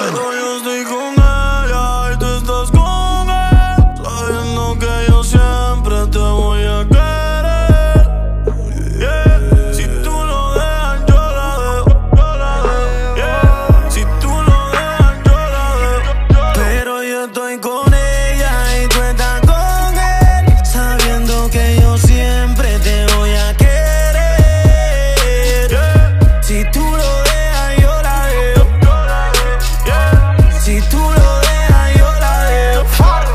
Pero yo estoy con ella y tú estás con él, sabiendo que yo siempre te voy a querer. Yeah. Si tú lo dejas, yo la dejo. Yeah. Si tú lo dejas, yo la dejo. Pero yo estoy con ella y tú estás con él, sabiendo que yo siempre te voy a querer. Yeah. Si tú lo dejas, yo la dejo. Yeah. Si tú lo dejas, yo la dejo.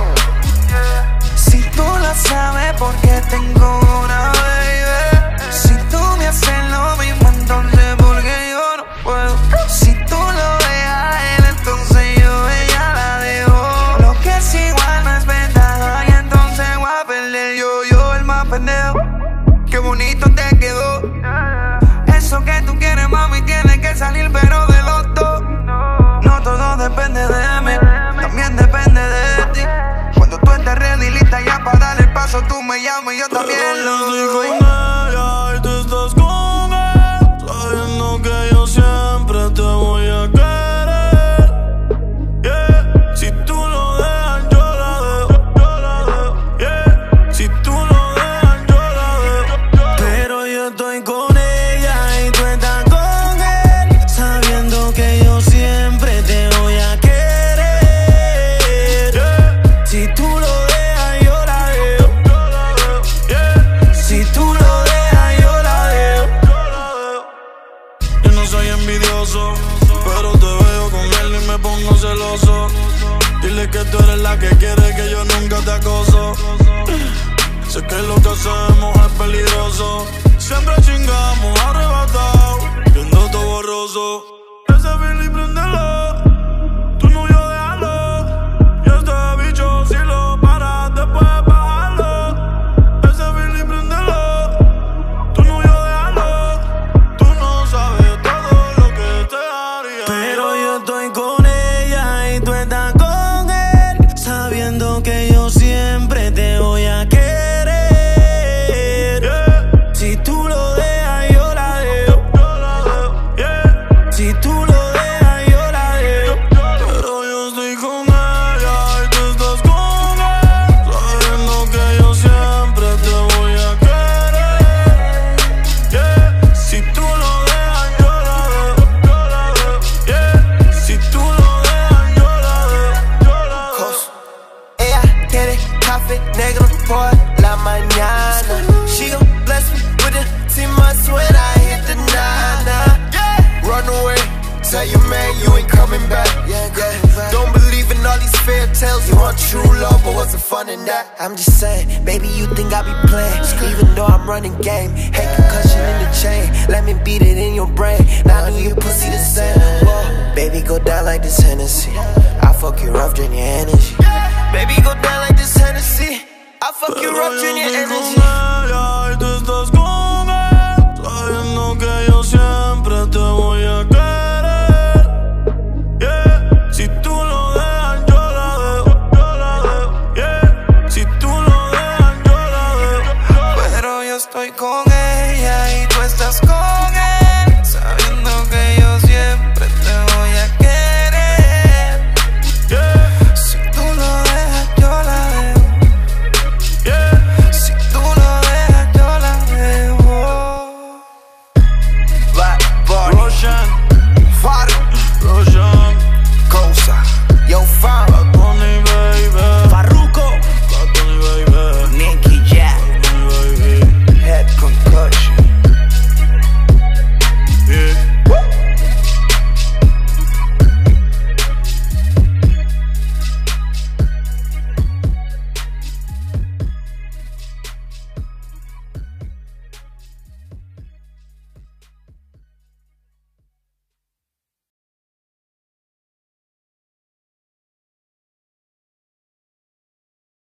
Si tú lo sabes porque tengo una baby. Si tú me haces lo mismo, entonces porque yo no puedo. Si tú lo dejas a él, entonces yo ella la dejo. Lo que es igual no es ventaja y entonces voy a perder yo el más pendejo. Qué bonito te quedó. Eso que tú quieres, mami, tiene que salir pero de los dos. No todo depende de mí, también depende de ti. Cuando tú estés ready, lista ya para dar el paso, tú me llamas y yo también Pero lo yo doy. estoy con ella y tú estás con él, sabiendo que yo siempre te voy a querer. Yeah. Si tú lo dejas, yo la dejo. Yeah. Si tú lo dejas, yo la dejo. Pero yo estoy con ella y tú estás con él, sabiendo que yo siempre te voy a querer. Yeah. Si tú lo dejas, yo la dejo. Yeah. Si tú lo dejas, yo la dejo. Yo no soy envidioso, pero te veo con él y me pongo celoso. Dile que tú eres la que quiere, que yo nunca te acoso. Sé que lo que hacemos es peligroso, siempre chingamos arrebatado, viendo todo borroso. Ese Billy préndelo, tu novio déjalo, y este bicho si lo paras después bájalo. Ese Billy préndelo, tu novio déjalo, tú no sabes todo lo que te haría. Pero yo estoy con ella y tú estás con él, sabiendo que yo siempre te voy a querer. Yeah. Si tú lo dejas, yo la dejo. Yeah. Si tú lo dejas, yo la dejo. Pero yo estoy con ella y tú estás con él, sabiendo que yo siempre te voy a querer. Yeah. Si tú lo dejas, yo la dejo. Yeah. Si tú lo dejas, yo la dejo. Ella quiere café negro por la mañana. She gon' bless me with the T-Months when I hit the nana. Run away, tell your man you ain't coming back. Don't believe in all these fairy tales. You want true love, but what's the fun in that? I'm just saying, baby, you think I be playing, even though I'm running game. Hey, concussion in the chain, let me beat it in your brain. Now I do your pussy the same. Whoa, baby, go down like this Hennessy. I fuck you rough, drain your energy. Baby, go down like this Hennessy. I fuck you rough, drain your energy.